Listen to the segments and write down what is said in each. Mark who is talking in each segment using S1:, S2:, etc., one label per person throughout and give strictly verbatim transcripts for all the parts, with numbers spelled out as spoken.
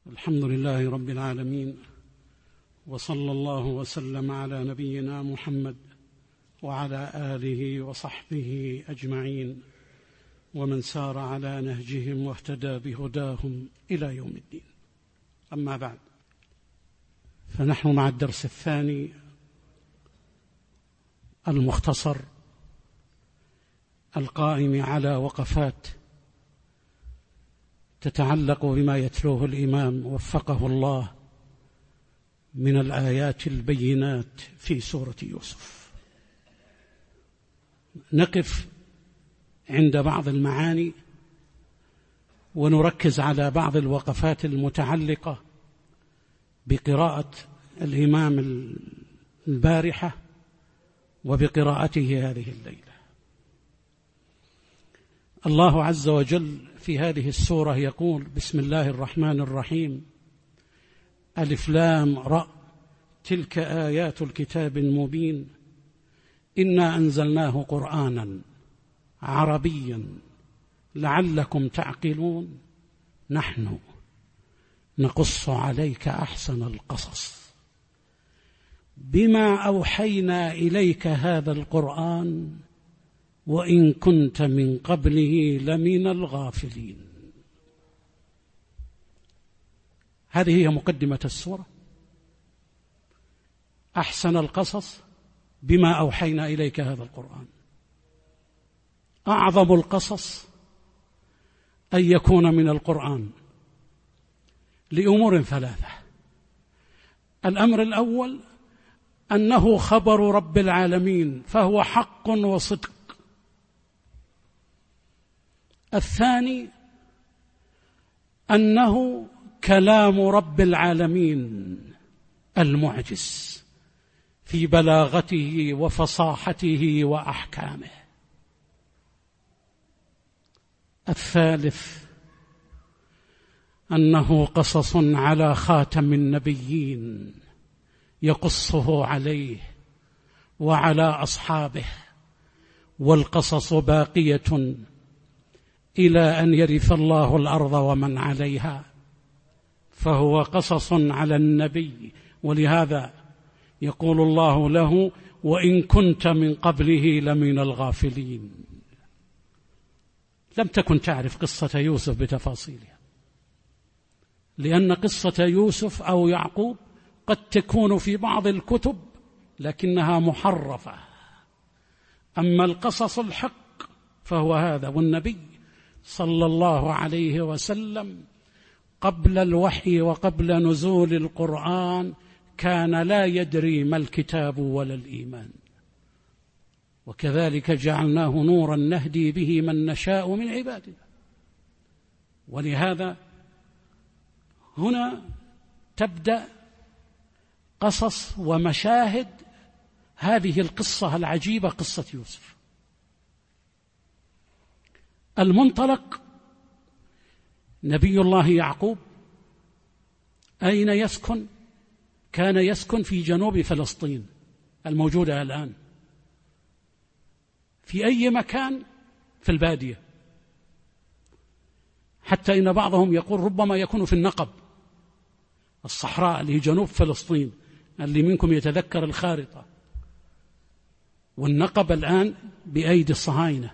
S1: الحمد لله رب العالمين، وصلى الله وسلم على نبينا محمد وعلى آله وصحبه أجمعين ومن سار على نهجهم واهتدى بهداهم إلى يوم الدين. أما بعد، فنحن مع الدرس الثاني المختصر القائم على وقفات تتعلق بما يتلوه الإمام وفقه الله من الآيات البينات في سورة يوسف. نقف عند بعض المعاني ونركز على بعض الوقفات المتعلقة بقراءة الإمام البارحة وبقراءته هذه الليلة. الله عز وجل في هذه السورة يقول: بسم الله الرحمن الرحيم، ألف لام راء، تلك آيات الكتاب المبين، إنا أنزلناه قرآنا عربيا لعلكم تعقلون، نحن نقص عليك أحسن القصص بما أوحينا إليك هذا القرآن وإن كنت من قبله لمن الغافلين. هذه هي مقدمة السورة. أحسن القصص بما أوحينا إليك هذا القرآن. أعظم القصص أن يكون من القرآن لأمور ثلاثة. الأمر الأول أنه خبر رب العالمين فهو حق وصدق. الثاني أنه كلام رب العالمين المعجز في بلاغته وفصاحته وأحكامه. الثالث أنه قصص على خاتم النبيين يقصه عليه وعلى أصحابه، والقصص باقية إلى أن يرث الله الأرض ومن عليها، فهو قصص على النبي. ولهذا يقول الله له: وإن كنت من قبله لمن الغافلين. لم تكن تعرف قصة يوسف بتفاصيلها، لأن قصة يوسف أو يعقوب قد تكون في بعض الكتب لكنها محرفة. أما القصص الحق فهو هذا. والنبي صلى الله عليه وسلم قبل الوحي وقبل نزول القرآن كان لا يدري ما الكتاب ولا الإيمان، وكذلك جعلناه نورا نهدي به من نشاء من عبادنا. ولهذا هنا تبدأ قصص ومشاهد هذه القصة العجيبة، قصة يوسف. المنطلق نبي الله يعقوب أين يسكن؟ كان يسكن في جنوب فلسطين الموجودة الآن. في أي مكان؟ في البادية، حتى إن بعضهم يقول ربما يكون في النقب، الصحراء اللي هي جنوب فلسطين، اللي منكم يتذكر الخارطة. والنقب الآن بأيدي الصهاينة.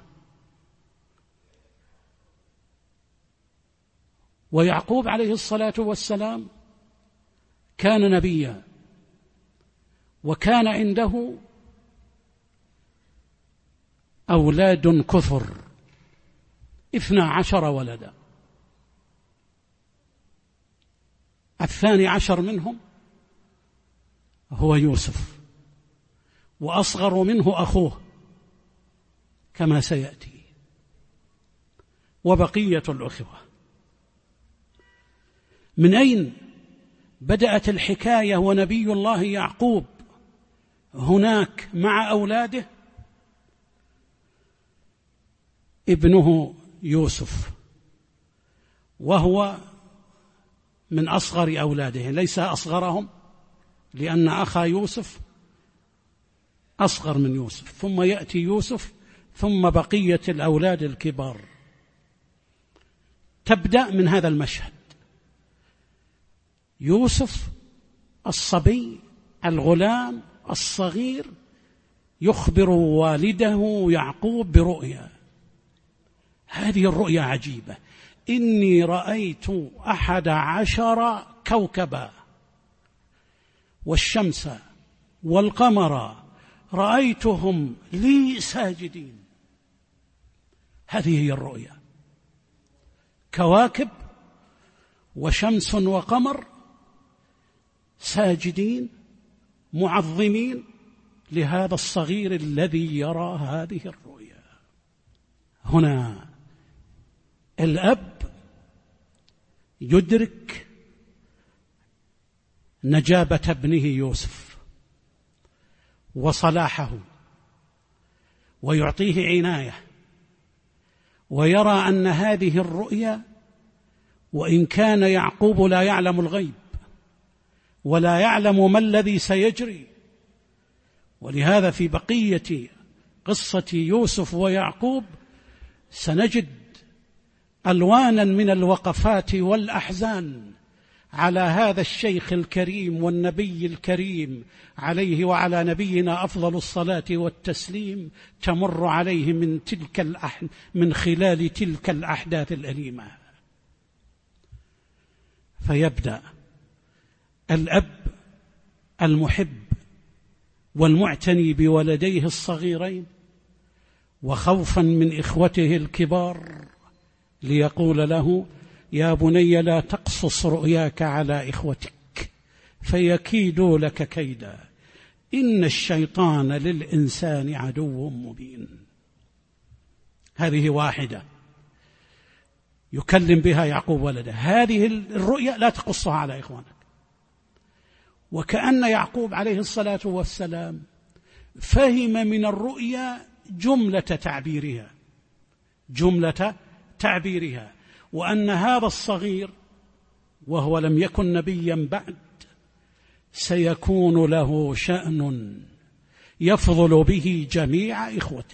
S1: ويعقوب عليه الصلاة والسلام كان نبيا، وكان عنده أولاد كثر، اثنا عشر ولدا. الثاني عشر منهم هو يوسف، وأصغر منه أخوه كما سيأتي، وبقية الأخوة. من أين بدأت الحكاية ونبي الله يعقوب هناك مع أولاده؟ ابنه يوسف، وهو من أصغر أولاده، ليس أصغرهم، لأن أخا يوسف أصغر من يوسف، ثم يأتي يوسف، ثم بقية الأولاد الكبار. تبدأ من هذا المشهد. يوسف الصبي الغلام الصغير يخبر والده يعقوب برؤيا. هذه الرؤيا عجيبة: إني رأيت أحد عشر كوكبا والشمس والقمر رأيتهم لي ساجدين. هذه هي الرؤيا، كواكب وشمس وقمر ساجدين معظمين لهذا الصغير الذي يرى هذه الرؤيا. هنا الأب يدرك نجابة ابنه يوسف وصلاحه ويعطيه عناية، ويرى أن هذه الرؤيا، وإن كان يعقوب لا يعلم الغيب ولا يعلم ما الذي سيجري، ولهذا في بقية قصة يوسف ويعقوب سنجد ألوانا من الوقفات والأحزان على هذا الشيخ الكريم والنبي الكريم عليه وعلى نبينا أفضل الصلاة والتسليم تمر عليه من تلك الأح... من خلال تلك الأحداث الأليمة. فيبدأ الأب المحب والمعتني بولديه الصغيرين وخوفا من إخوته الكبار ليقول له: يا بني لا تقصص رؤياك على إخوتك فيكيدوا لك كيدا إن الشيطان للإنسان عدو مبين. هذه واحدة يكلم بها يعقوب ولده. هذه الرؤيا لا تقصها على إخوانك. وكأن يعقوب عليه الصلاة والسلام فهم من الرؤيا جملة تعبيرها جملة تعبيرها وأن هذا الصغير وهو لم يكن نبيا بعد سيكون له شأن يفضل به جميع إخوته.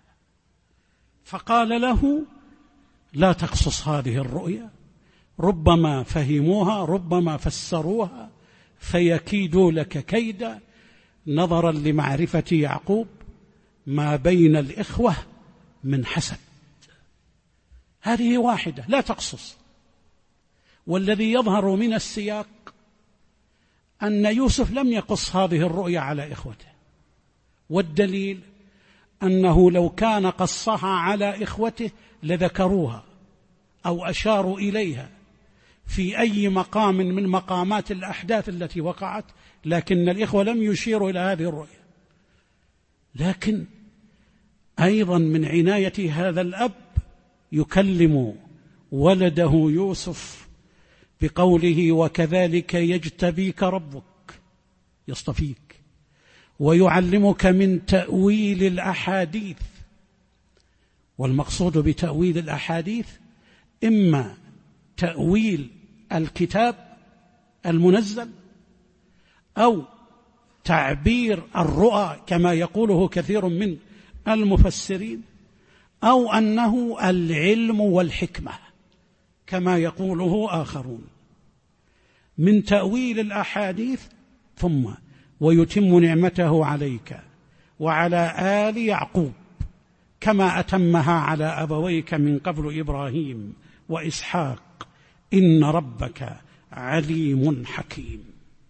S1: فقال له: لا تقصص هذه الرؤيا، ربما فهموها ربما فسروها فيكيدوا لك كيدا، نظرا لمعرفة يعقوب ما بين الإخوة من حسد. هذه واحدة لا تقصص. والذي يظهر من السياق أن يوسف لم يقص هذه الرؤيا على إخوته، والدليل أنه لو كان قصها على إخوته لذكروها أو أشاروا إليها في أي مقام من مقامات الأحداث التي وقعت، لكن الإخوة لم يشيروا إلى هذه الرؤيا. لكن أيضا من عناية هذا الأب يكلم ولده يوسف بقوله: وكذلك يجتبيك ربك، يصطفيك ويعلمك من تأويل الأحاديث. والمقصود بتأويل الأحاديث إما تأويل الكتاب المنزل أو تعبير الرؤى كما يقوله كثير من المفسرين، أو أنه العلم والحكمة كما يقوله آخرون. من تأويل الأحاديث ثم ويتم نعمته عليك وعلى آل يعقوب كما أتمها على أبويك من قبل إبراهيم وإسحاق إن ربك عليم حكيم.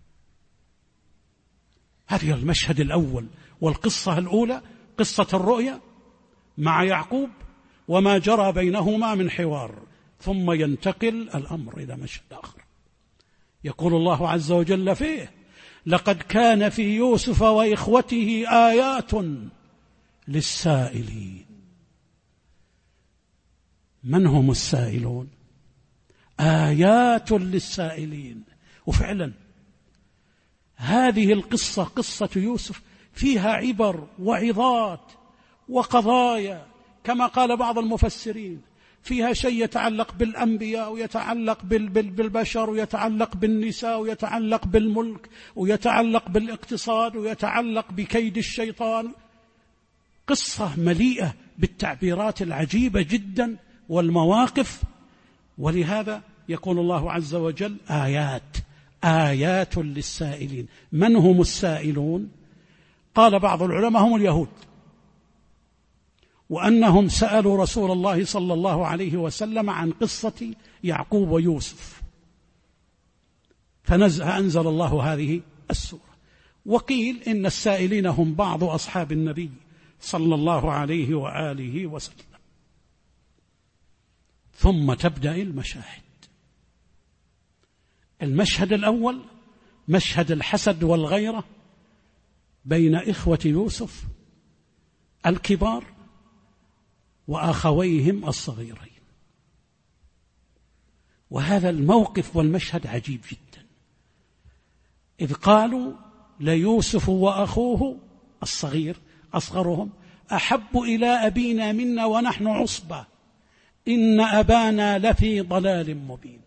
S1: هذا المشهد الأول والقصة الأولى، قصة الرؤيا مع يعقوب وما جرى بينهما من حوار. ثم ينتقل الأمر إلى مشهد آخر يقول الله عز وجل فيه: لقد كان في يوسف وإخوته آيات للسائلين. من هم السائلون؟ آيات للسائلين. وفعلا هذه القصة قصة يوسف فيها عبر وعظات وقضايا، كما قال بعض المفسرين فيها شيء يتعلق بالأنبياء ويتعلق بالبشر ويتعلق بالنساء ويتعلق بالملك ويتعلق بالاقتصاد ويتعلق بكيد الشيطان. قصة مليئة بالتعبيرات العجيبة جدا والمواقف. ولهذا يقول الله عز وجل: آيات آيات للسائلين. من هم السائلون؟ قال بعض العلماء هم اليهود، وأنهم سألوا رسول الله صلى الله عليه وسلم عن قصة يعقوب ويوسف، فأنزل الله هذه السورة. وقيل إن السائلين هم بعض أصحاب النبي صلى الله عليه وآله وسلم. ثم تبدأ المشاهد. المشهد الأول مشهد الحسد والغيرة بين إخوة يوسف الكبار وأخويهم الصغيرين. وهذا الموقف والمشهد عجيب جدا، إذ قالوا ليوسف وأخوه الصغير أصغرهم أحب إلى أبينا منا ونحن عصبة إن أبانا لفي ضلال مبين.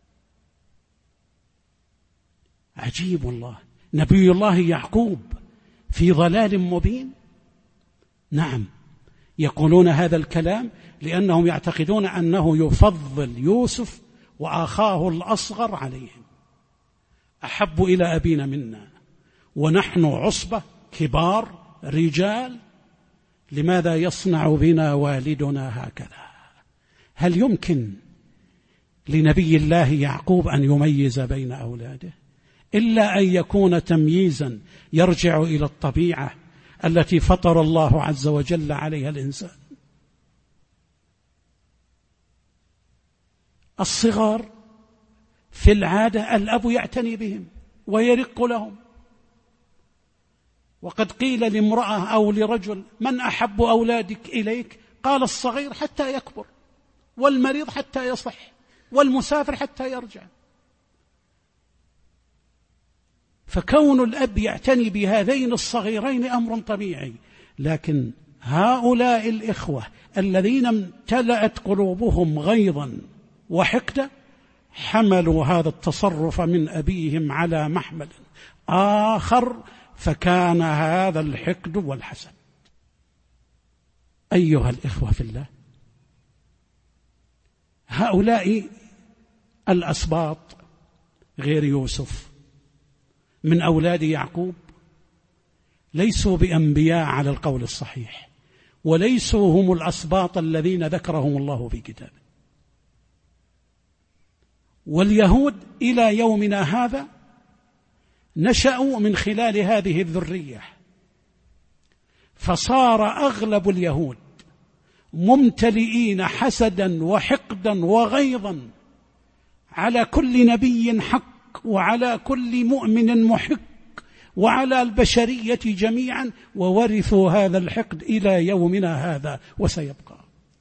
S1: عجيب الله، نبي الله يعقوب في ضلال مبين؟ نعم، يقولون هذا الكلام لأنهم يعتقدون أنه يفضل يوسف وأخاه الأصغر عليهم. أحب إلى أبينا منا ونحن عصبة كبار رجال، لماذا يصنع بنا والدنا هكذا؟ هل يمكن لنبي الله يعقوب أن يميز بين أولاده إلا أن يكون تمييزا يرجع إلى الطبيعة التي فطر الله عز وجل عليها الإنسان؟ الصغار في العادة الأب يعتني بهم ويرق لهم، وقد قيل لامرأة أو لرجل من أحب أولادك إليك؟ قال الصغير حتى يكبر، والمريض حتى يصح، والمسافر حتى يرجع. فكون الأب يعتني بهذين الصغيرين أمر طبيعي، لكن هؤلاء الإخوة الذين امتلأت قلوبهم غيظا وحقدا حملوا هذا التصرف من أبيهم على محمل آخر، فكان هذا الحقد والحسد. أيها الإخوة في الله، هؤلاء الأسباط غير يوسف من أولاد يعقوب ليسوا بأنبياء على القول الصحيح، وليسوا هم الأسباط الذين ذكرهم الله في كتابه. واليهود إلى يومنا هذا نشأوا من خلال هذه الذرية، فصار أغلب اليهود ممتلئين حسدا وحقدا وغيظا على كل نبي حق وعلى كل مؤمن محق وعلى البشرية جميعا، وورثوا هذا الحقد إلى يومنا هذا وسيبقى.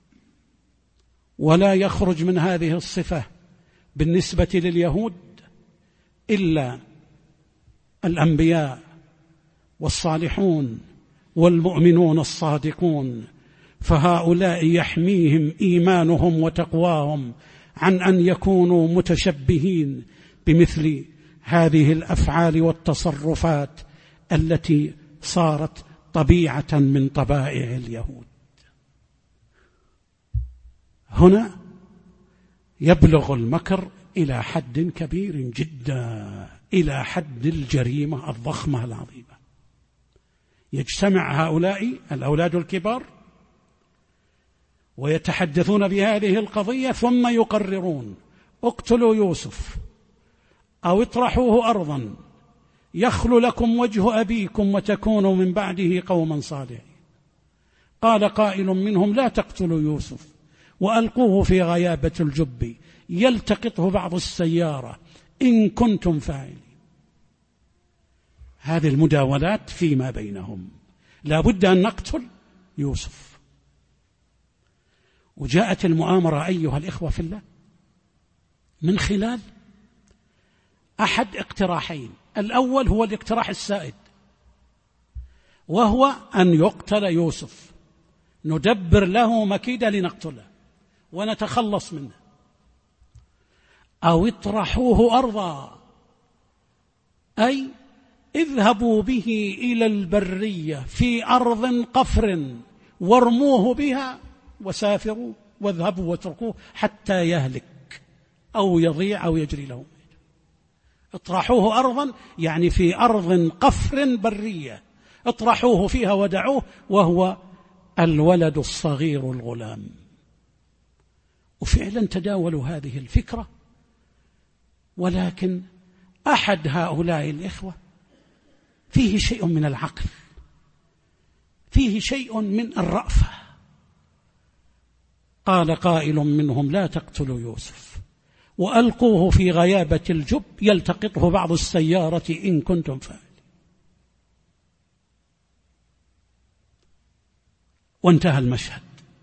S1: ولا يخرج من هذه الصفة بالنسبة لليهود إلا الأنبياء والصالحون والمؤمنون الصادقون، فهؤلاء يحميهم إيمانهم وتقواهم عن أن يكونوا متشبهين بمثل هذه الأفعال والتصرفات التي صارت طبيعة من طبائع اليهود. هنا يبلغ المكر إلى حد كبير جدا، إلى حد الجريمة الضخمة العظيمة. يجتمع هؤلاء الأولاد الكبار ويتحدثون بهذه القضية، ثم يقررون اقتلوا يوسف أو اطرحوه أرضا يخل لكم وجه أبيكم وتكونوا من بعده قوما صالحين. قال قائل منهم لا تقتلوا يوسف وألقوه في غيابة الجب يلتقطه بعض السيارة إن كنتم فاعلين. هذه المداولات فيما بينهم، لا بد أن نقتل يوسف. وجاءت المؤامرة أيها الإخوة في الله من خلال أحد اقتراحين. الأول هو الاقتراح السائد، وهو أن يقتل يوسف، ندبر له مكيدة لنقتله ونتخلص منه. أو اطرحوه أرضا، أي اذهبوا به إلى البرية في أرض قفر وارموه بها وسافروا واذهبوا واتركوه حتى يهلك أو يضيع أو يجري له. اطرحوه أرضا يعني في أرض قفر برية، اطرحوه فيها ودعوه، وهو الولد الصغير الغلام. وفعلا تداولوا هذه الفكرة، ولكن أحد هؤلاء الإخوة فيه شيء من العقل، فيه شيء من الرأفة. قال قائل منهم: لا تقتلوا يوسف وألقوه في غيابة الجب يلتقطه بعض السيارة إن كنتم فاعلين. وانتهى المشهد،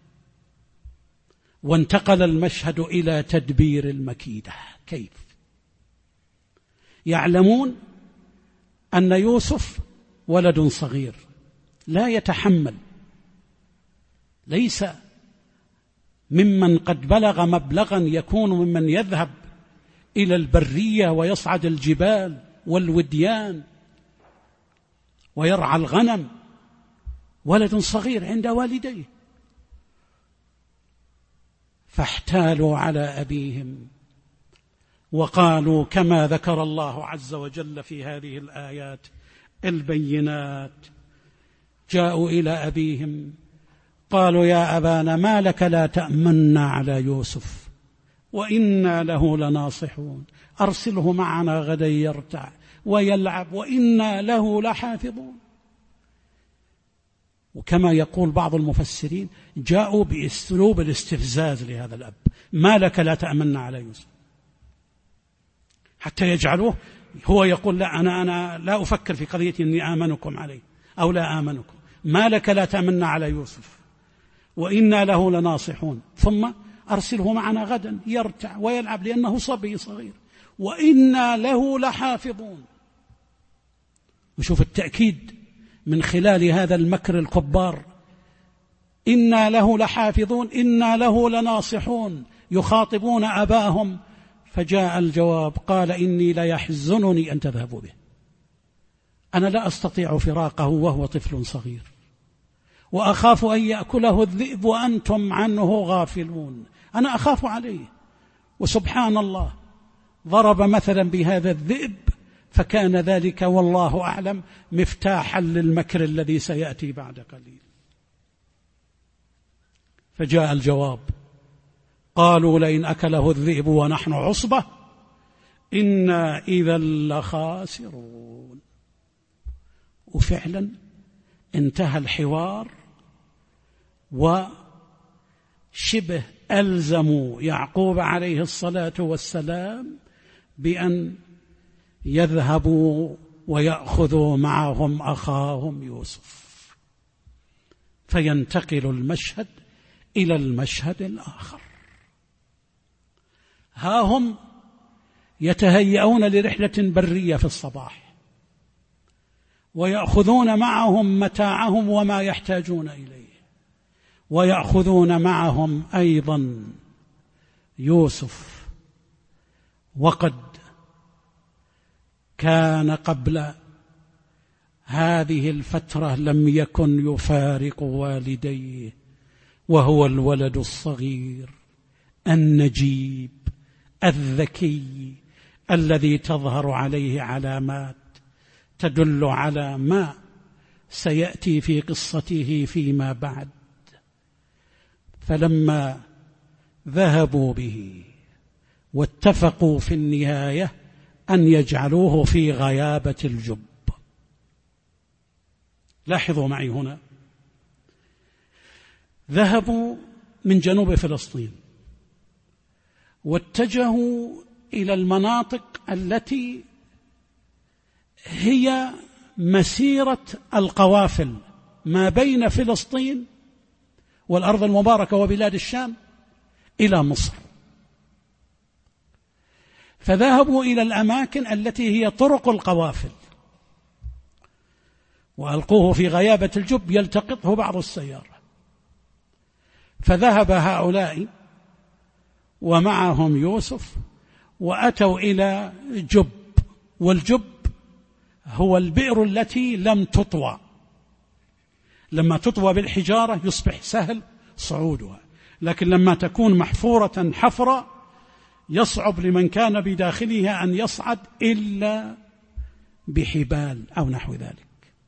S1: وانتقل المشهد إلى تدبير المكيدة. كيف؟ يعلمون أن يوسف ولد صغير لا يتحمل، ليس ممن قد بلغ مبلغا يكون ممن يذهب إلى البرية ويصعد الجبال والوديان ويرعى الغنم، ولد صغير عند والديه. فاحتالوا على أبيهم وقالوا كما ذكر الله عز وجل في هذه الآيات البينات: جاءوا إلى أبيهم قالوا يا أبانا ما لك لا تأمنا على يوسف وإنا له لناصحون، أرسله معنا غدا يرتع ويلعب وإنا له لحافظون. وكما يقول بعض المفسرين جاءوا بأسلوب الاستفزاز لهذا الأب: ما لك لا تأمنا على يوسف، حتى يجعلوه هو يقول لا أنا, أنا لا أفكر في قضية أني آمنكم عليه أو لا آمنكم، ما لك لا تأمنا على يوسف وإنا له لناصحون، ثم أرسله معنا غدا يرتع ويلعب لأنه صبي صغير وإنا له لحافظون. وشوف التأكيد من خلال هذا المكر الكبار: إنا له لحافظون إنا له لناصحون، يخاطبون أباهم. فجاء الجواب قال إني ليحزنني أن تذهبوا به، أنا لا أستطيع فراقه وهو طفل صغير، وأخاف أن يأكله الذئب وأنتم عنه غافلون، أنا أخاف عليه. وسبحان الله ضرب مثلا بهذا الذئب، فكان ذلك والله أعلم مفتاحا للمكر الذي سيأتي بعد قليل. فجاء الجواب قالوا لئن أكله الذئب ونحن عصبة إنا إذا لخاسرون. وفعلا انتهى الحوار، وشبه ألزموا يعقوب عليه الصلاة والسلام بأن يذهبوا ويأخذوا معهم أخاهم يوسف. فينتقل المشهد إلى المشهد الآخر. ها هم يتهيئون لرحلة برية في الصباح، ويأخذون معهم متاعهم وما يحتاجون إليه، ويأخذون معهم أيضا يوسف. وقد كان قبل هذه الفترة لم يكن يفارق والديه، وهو الولد الصغير النجيب الذكي الذي تظهر عليه علامات تدل على ما سيأتي في قصته فيما بعد. فلما ذهبوا به واتفقوا في النهاية أن يجعلوه في غيابة الجب. لاحظوا معي هنا، ذهبوا من جنوب فلسطين واتجهوا إلى المناطق التي هي مسيرة القوافل ما بين فلسطين والأرض المباركة وبلاد الشام إلى مصر. فذهبوا إلى الأماكن التي هي طرق القوافل، وألقوه في غيابة الجب يلتقطه بعض السيارة. فذهب هؤلاء ومعهم يوسف وأتوا إلى جب، والجب هو البئر التي لم تطوى، لما تطوى بالحجارة يصبح سهل صعودها، لكن لما تكون محفورة حفرة يصعب لمن كان بداخلها أن يصعد إلا بحبال أو نحو ذلك.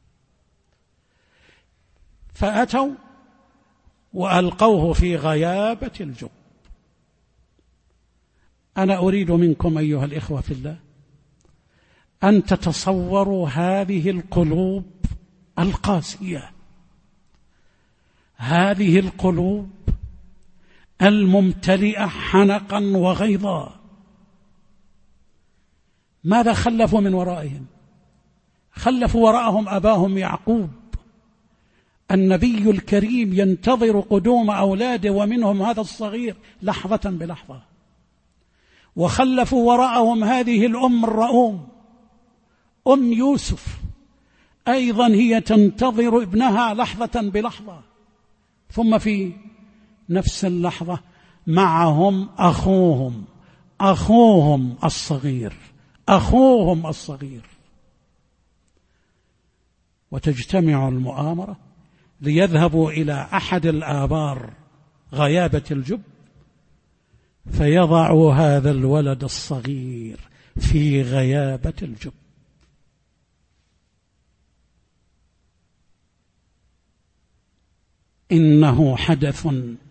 S1: فأتوا وألقوه في غيابة الجب. أنا أريد منكم أيها الإخوة في الله أن تتصوروا هذه القلوب القاسية، هذه القلوب الممتلئة حنقا وغيظا. ماذا خلفوا من ورائهم؟ خلفوا وراءهم أباهم يعقوب النبي الكريم ينتظر قدوم أولاده ومنهم هذا الصغير لحظة بلحظة، وخلفوا وراءهم هذه الأم الرؤوم أم يوسف أيضا هي تنتظر ابنها لحظة بلحظة، ثم في نفس اللحظة معهم أخوهم أخوهم الصغير أخوهم الصغير وتجتمع المؤامرة ليذهبوا إلى أحد الآبار غيابة الجب فيضعوا هذا الولد الصغير في غيابة الجب. إنه حدث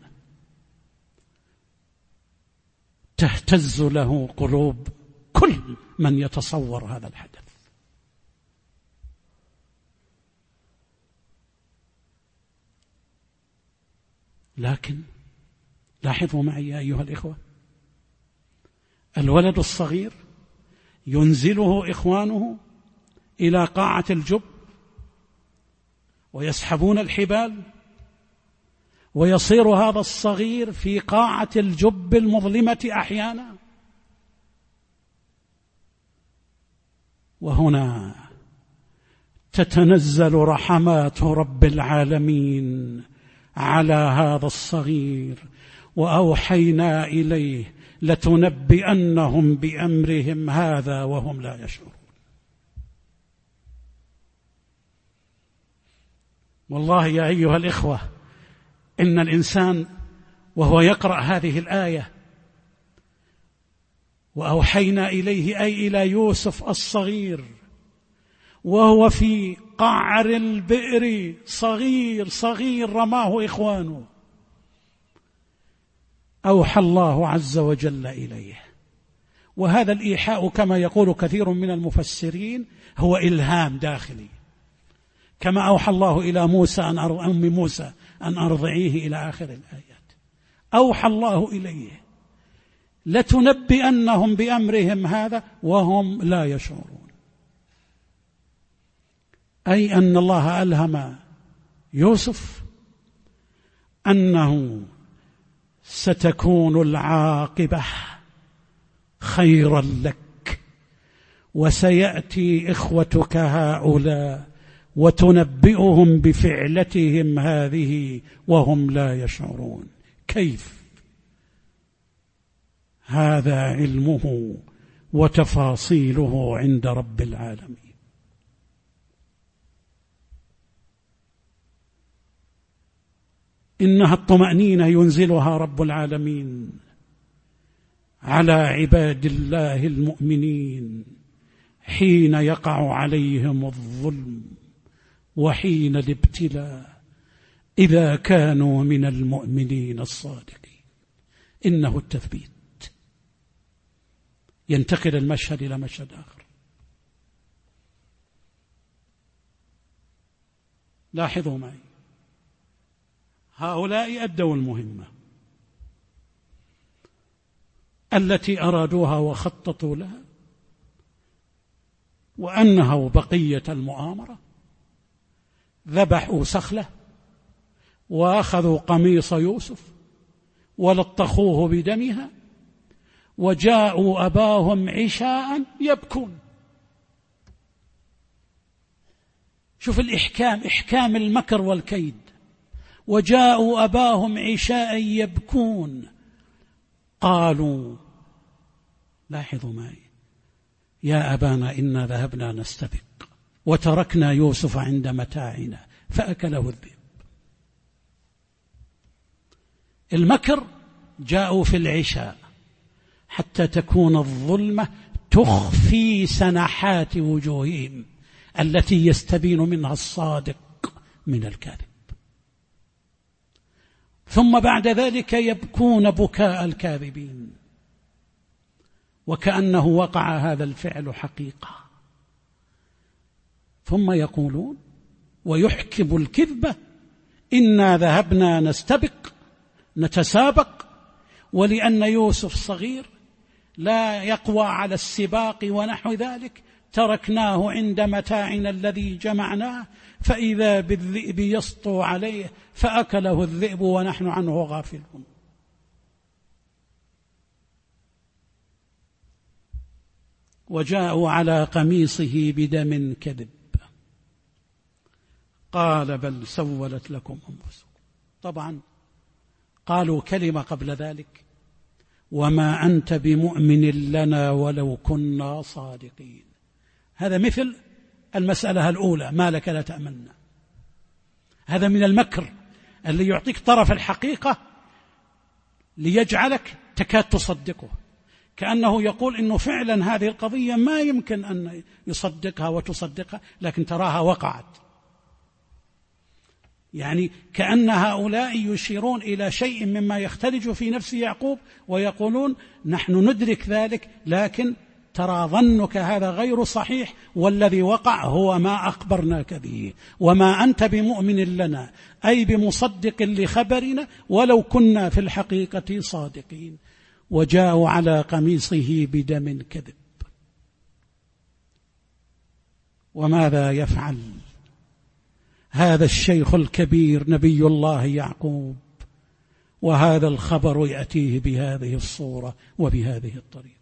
S1: تهتز له قلوب كل من يتصور هذا الحدث. لكن لاحظوا معي يا أيها الإخوة، الولد الصغير ينزله إخوانه إلى قاعة الجب ويسحبون الحبال، ويصير هذا الصغير في قاعة الجب المظلمة أحيانا. وهنا تتنزل رحمات رب العالمين على هذا الصغير، وأوحينا إليه لتنبئنهم بأمرهم هذا وهم لا يشعرون. والله يا أيها الإخوة إن الإنسان وهو يقرأ هذه الآية وأوحينا إليه أي إلى يوسف الصغير وهو في قعر البئر صغير صغير رماه إخوانه، أوحى الله عز وجل إليه. وهذا الإيحاء كما يقول كثير من المفسرين هو إلهام داخلي، كما أوحى الله إلى موسى أن أم موسى أن أرضعيه إلى آخر الآيات. أوحى الله إليه لتنبئنهم بأمرهم هذا وهم لا يشعرون، أي أن الله ألهم يوسف أنه ستكون العاقبة خيرا لك، وسيأتي إخوتك هؤلاء وتنبئهم بفعلتهم هذه وهم لا يشعرون. كيف؟ هذا علمه وتفاصيله عند رب العالمين. إنها الطمأنينة ينزلها رب العالمين على عباد الله المؤمنين حين يقع عليهم الظلم وحين الابتلاء إذا كانوا من المؤمنين الصادقين. إنه التثبيت. ينتقل المشهد إلى مشهد آخر. لاحظوا معي، هؤلاء أدوا المهمة التي أرادوها وخططوا لها، وأنهوا بقية المؤامرة. ذبحوا سخلة وأخذوا قميص يوسف ولطخوه بدمها وجاءوا أباهم عشاء يبكون. شوف الإحكام، إحكام المكر والكيد. وجاءوا أباهم عشاء يبكون. قالوا، لاحظوا معي، يا أبانا إنا ذهبنا نستبق وتركنا يوسف عند متاعنا فأكله الذئب. المكر جاءوا في العشاء حتى تكون الظلمة تخفي سنحات وجوههم التي يستبين منها الصادق من الكاذب. ثم بعد ذلك يبكون بكاء الكاذبين وكأنه وقع هذا الفعل حقيقة، ثم يقولون ويحكم الكذبة: إنا ذهبنا نستبق نتسابق، ولأن يوسف صغير لا يقوى على السباق ونحو ذلك تركناه عند متاعنا الذي جمعناه، فإذا بالذئب يسطو عليه فأكله الذئب ونحن عنه غافلون. وجاءوا على قميصه بدم كذب قال بل سولت لكم أنفسكم. طبعا قالوا كلمة قبل ذلك: وما أنت بمؤمن لنا ولو كنا صادقين. هذا مثل المسألة الأولى: ما لك لا تأمنا. هذا من المكر اللي يعطيك طرف الحقيقة ليجعلك تكاد تصدقه، كأنه يقول إنه فعلا هذه القضية ما يمكن أن يصدقها وتصدقها، لكن تراها وقعت. يعني كأن هؤلاء يشيرون إلى شيء مما يختلج في نفس يعقوب ويقولون: نحن ندرك ذلك، لكن ترى ظنك هذا غير صحيح، والذي وقع هو ما أخبرناك به، وما أنت بمؤمن لنا أي بمصدق لخبرنا ولو كنا في الحقيقة صادقين. وجاءوا على قميصه بدم كذب. وماذا يفعل هذا الشيخ الكبير نبي الله يعقوب وهذا الخبر يأتيه بهذه الصورة وبهذه الطريقة؟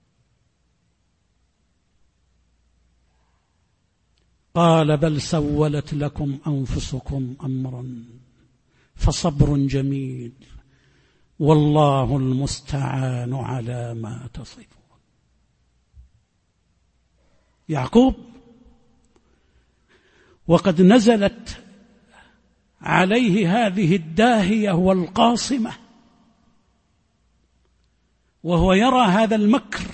S1: قال بل سولت لكم أنفسكم أمرا فصبر جميل والله المستعان على ما تصفون. يعقوب وقد نزلت عليه هذه الداهية والقاصمة، وهو يرى هذا المكر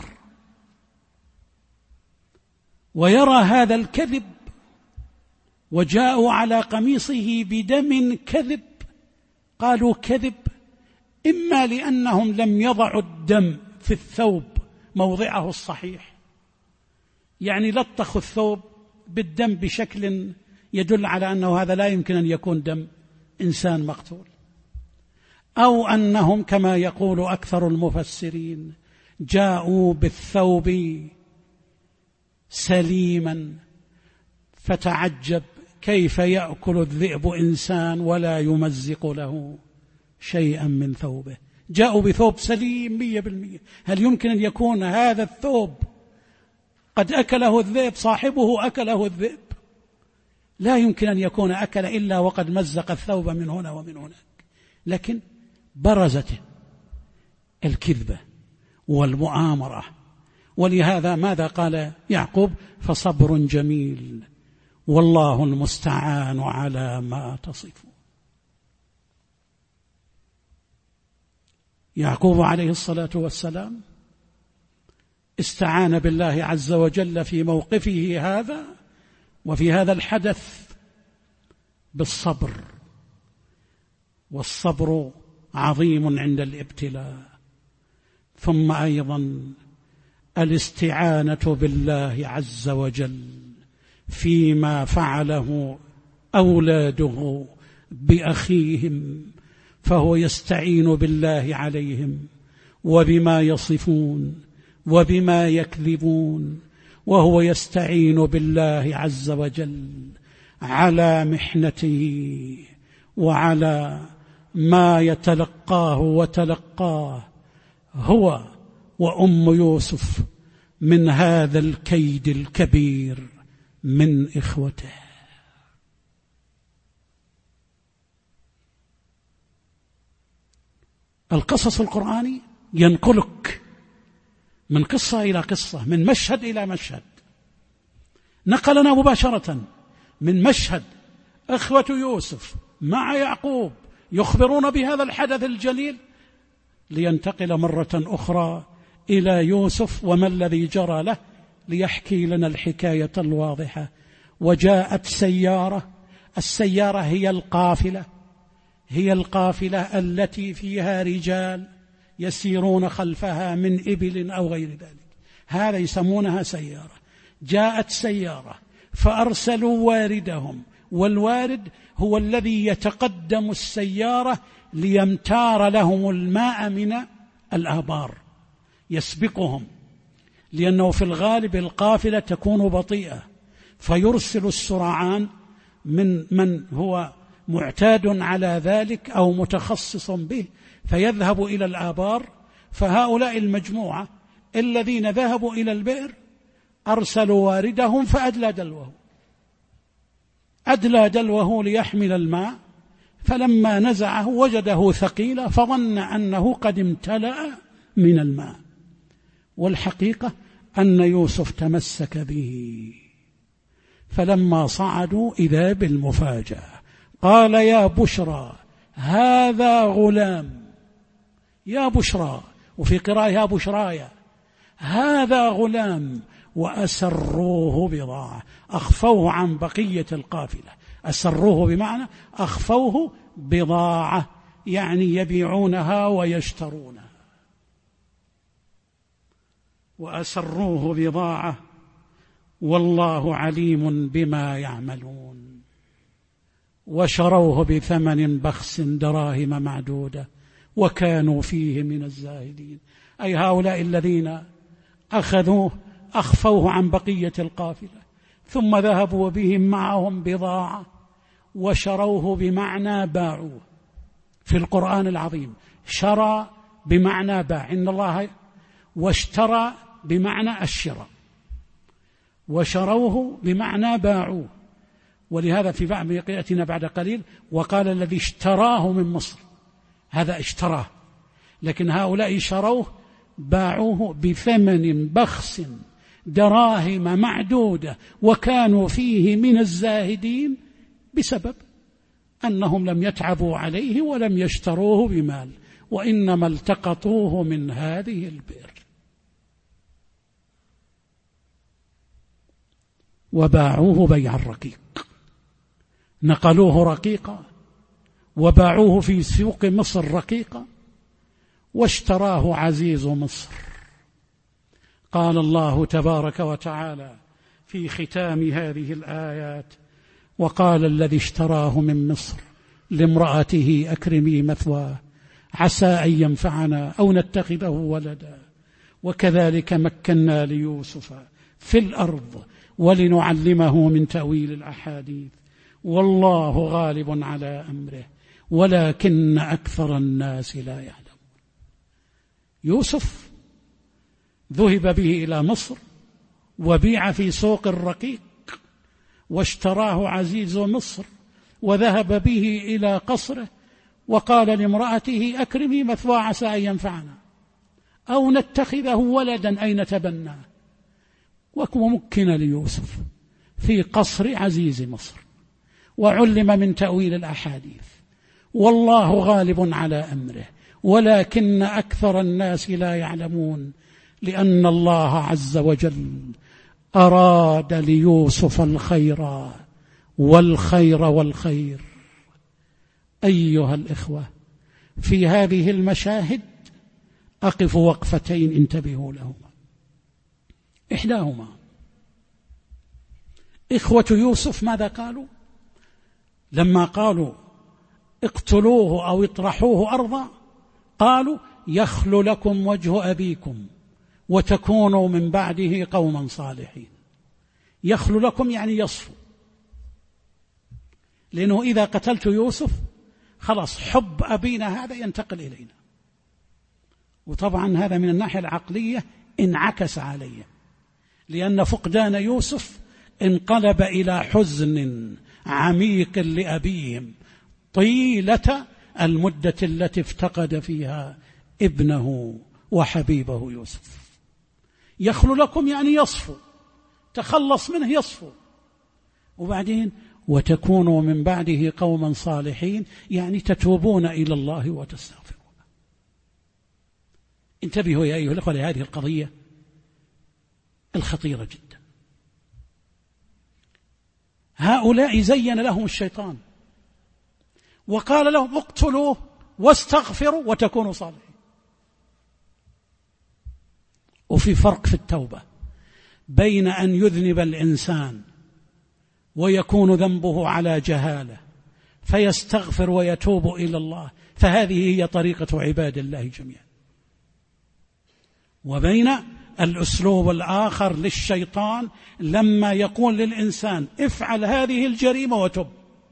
S1: ويرى هذا الكذب، وجاءوا على قميصه بدم كذب. قالوا كذب إما لأنهم لم يضعوا الدم في الثوب موضعه الصحيح، يعني لطخوا الثوب بالدم بشكل يدل على أنه هذا لا يمكن أن يكون دم إنسان مقتول، أو أنهم كما يقول أكثر المفسرين جاءوا بالثوب سليما فتعجب كيف يأكل الذئب إنسان ولا يمزق له شيئا من ثوبه. جاءوا بثوب سليم مية بالمية. هل يمكن أن يكون هذا الثوب قد أكله الذئب، صاحبه أكله الذئب؟ لا يمكن أن يكون أكل إلا وقد مزق الثوب من هنا ومن هناك. لكن برزت الكذبة والمؤامرة، ولهذا ماذا قال يعقوب؟ فصبر جميل والله المستعان على ما تصفون. يعقوب عليه الصلاة والسلام استعان بالله عز وجل في موقفه هذا وفي هذا الحدث بالصبر، والصبر عظيم عند الابتلاء. ثم أيضا الاستعانة بالله عز وجل فيما فعله أولاده بأخيهم، فهو يستعين بالله عليهم وبما يصفون وبما يكذبون، وهو يستعين بالله عز وجل على محنته وعلى ما يتلقاه وتلقاه هو وأم يوسف من هذا الكيد الكبير من إخوته. القصص القرآني ينقلك من قصة إلى قصة، من مشهد إلى مشهد. نقلنا مباشرة من مشهد إخوة يوسف مع يعقوب يخبرون بهذا الحدث الجليل، لينتقل مرة أخرى إلى يوسف وما الذي جرى له ليحكي لنا الحكاية الواضحة. وجاءت سيارة، السيارة هي القافلة، هي القافلة التي فيها رجال يسيرون خلفها من إبل أو غير ذلك، هذا يسمونها سيارة. جاءت سيارة فأرسلوا واردهم، والوارد هو الذي يتقدم السيارة ليمتار لهم الماء من الآبار، يسبقهم، لأنه في الغالب القافلة تكون بطيئة، فيرسل السرعان من من هو معتاد على ذلك أو متخصص به فيذهب إلى الآبار. فهؤلاء المجموعة الذين ذهبوا إلى البئر أرسلوا واردهم فأدلى دلوه، أدلى دلوه ليحمل الماء، فلما نزعه وجده ثقيلا فظن أنه قد امتلأ من الماء، والحقيقة أن يوسف تمسك به. فلما صعدوا إذا بالمفاجأة، قال يا بشرى هذا غلام، يا بشرى، وفي قراءة يا بشرايا، هذا غلام، وأسروه بضاعة، أخفوه عن بقية القافلة. أسروه بمعنى أخفوه بضاعة، يعني يبيعونها ويشترونها. وأسروه بضاعة والله عليم بما يعملون. وشروه بثمن بخس دراهم معدودة وكانوا فيه من الزاهدين. أي هؤلاء الذين أخذوه أخفوه عن بقية القافلة ثم ذهبوا بهم معهم بضاعة، وشروه بمعنى باعوه. في القرآن العظيم شرى بمعنى باع، إن الله، واشترى بمعنى الشراء، وشروه بمعنى باعوه. ولهذا في بعض يأتينا بعد قليل وقال الذي اشتراه من مصر، هذا اشتراه، لكن هؤلاء شروه باعوه بثمن بخس دراهم معدودة وكانوا فيه من الزاهدين، بسبب أنهم لم يتعبوا عليه ولم يشتروه بمال، وإنما التقطوه من هذه البئر. وباعوه بيع الرقيق، نقلوه رقيقا وباعوه في سوق مصر رقيقا، واشتراه عزيز مصر. قال الله تبارك وتعالى في ختام هذه الآيات: وقال الذي اشتراه من مصر لامرأته أكرمي مثواه عسى أن ينفعنا أو نتخذه ولدا وكذلك مكنا ليوسف في الأرض ولنعلمه من تأويل الأحاديث والله غالب على أمره ولكن أكثر الناس لا يعلمون. يوسف ذهب به إلى مصر وبيع في سوق الرقيق، واشتراه عزيز مصر وذهب به إلى قصره وقال لامرأته أكرمي مثواه عسى أن ينفعنا أو نتخذه ولدا أي نتبناه. ومكن ليوسف في قصر عزيز مصر وعلم من تأويل الأحاديث والله غالب على أمره ولكن أكثر الناس لا يعلمون، لأن الله عز وجل أراد ليوسف الخير والخير والخير. أيها الإخوة، في هذه المشاهد أقف وقفتين انتبهوا لهما. إحداهما إخوة يوسف ماذا قالوا لما قالوا اقتلوه أو اطرحوه أرضا؟ قالوا يخل لكم وجه أبيكم وتكونوا من بعده قوما صالحين. يخل لكم يعني يصفو، لأنه إذا قتلت يوسف خلاص حب أبينا هذا ينتقل إلينا. وطبعا هذا من الناحية العقلية انعكس عليه، لأن فقدان يوسف انقلب إلى حزن عميق لأبيهم طيلة المدة التي افتقد فيها ابنه وحبيبه يوسف. يخل لكم يعني يصفو، تخلص منه يصفو. وبعدين وتكونوا من بعده قوما صالحين يعني تتوبون إلى الله وتستغفرون. انتبهوا يا أيها الأخوة لهذه القضية الخطيرة جدا. هؤلاء زين لهم الشيطان وقال لهم اقتلوه واستغفروا وتكونوا صالحين. وفي فرق في التوبة بين أن يذنب الإنسان ويكون ذنبه على جهالة فيستغفر ويتوب إلى الله، فهذه هي طريقة عباد الله جميعا، وبين الأسلوب الآخر للشيطان لما يقول للإنسان افعل هذه الجريمة وتب.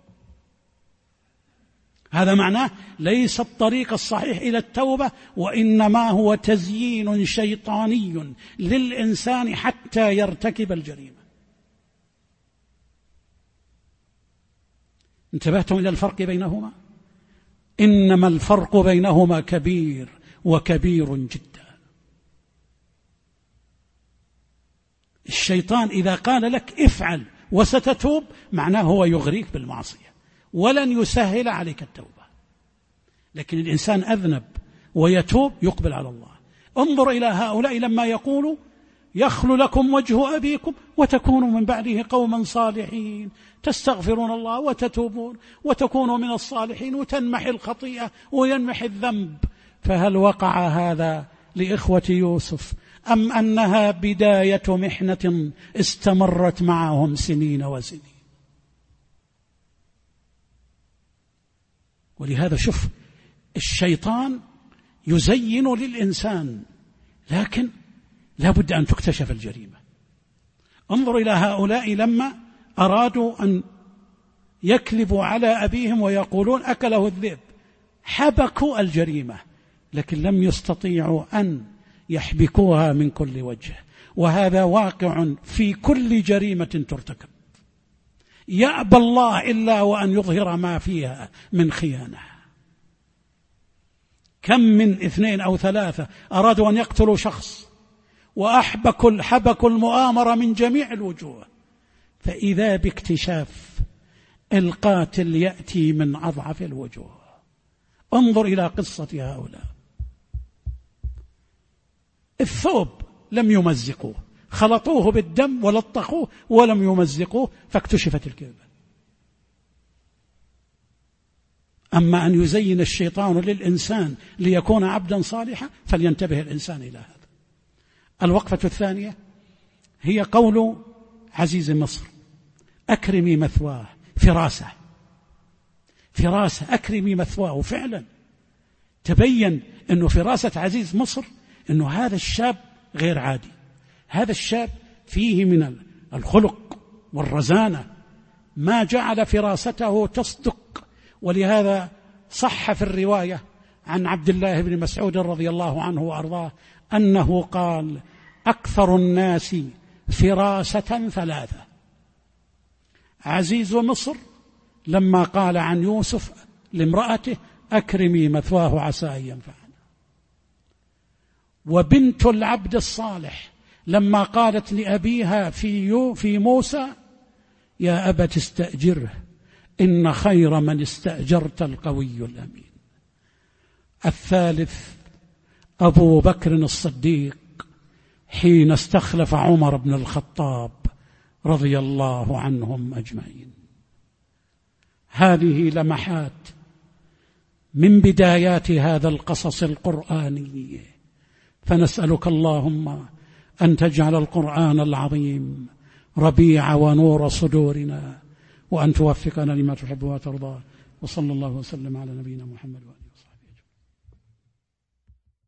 S1: هذا معناه ليس الطريق الصحيح إلى التوبة، وإنما هو تزيين شيطاني للإنسان حتى يرتكب الجريمة. انتبهتم إلى الفرق بينهما؟ إنما الفرق بينهما كبير وكبير جدا. الشيطان إذا قال لك افعل وستتوب معناه هو يغريك بالمعصية ولن يسهل عليك التوبة، لكن الإنسان أذنب ويتوب يقبل على الله. انظر إلى هؤلاء لما يقولوا يخلو لكم وجه أبيكم وتكونوا من بعده قوما صالحين تستغفرون الله وتتوبون وتكونوا من الصالحين وتنمحي الخطيئة وينمحي الذنب. فهل وقع هذا لإخوة يوسف أم أنها بداية محنة استمرت معهم سنين وسنين؟ ولهذا شوف الشيطان يزين للإنسان، لكن لا بد أن تكتشف الجريمة. انظر إلى هؤلاء لما أرادوا أن يكذبوا على أبيهم ويقولون أكله الذئب، حبكوا الجريمة لكن لم يستطيعوا أن يحبكوها من كل وجه، وهذا واقع في كل جريمة ترتكب. يأبى الله إلا وأن يظهر ما فيها من خيانة. كم من اثنين أو ثلاثة أرادوا أن يقتلوا شخص وأحبكوا حبكوا المؤامرة من جميع الوجوه، فإذا باكتشاف القاتل يأتي من أضعف الوجوه. انظر إلى قصة هؤلاء. الثوب لم يمزقوه، خلطوه بالدم ولطخوه ولم يمزقوه فاكتشفت الكذبة. أما أن يزين الشيطان للإنسان ليكون عبدا صالحا فلينتبه الإنسان إلى هذا. الوقفة الثانية هي قول عزيز مصر أكرمي مثواه. فراسة فراسة أكرمي مثواه. فعلا تبين أنه فراسة عزيز مصر أنه هذا الشاب غير عادي، هذا الشاب فيه من الخلق والرزانة ما جعل فراسته تصدق. ولهذا صح في الرواية عن عبد الله بن مسعود رضي الله عنه وأرضاه أنه قال أكثر الناس فراسة ثلاثة: عزيز مصر لما قال عن يوسف لامرأته أكرمي مثواه عسى أن ينفعنا، وبنت العبد الصالح لما قالت لأبيها في في موسى يا أبت استأجره إن خير من استأجرت القوي الأمين. الثالث أبو بكر الصديق حين استخلف عمر بن الخطاب رضي الله عنهم أجمعين. هذه لمحات من بدايات هذا القصص القرآني، فنسألك اللهم أن تجعل القرآن العظيم ربيع ونور صدورنا، وأن توفقنا لما تحب وترضى. وصلى الله وسلم على نبينا محمد.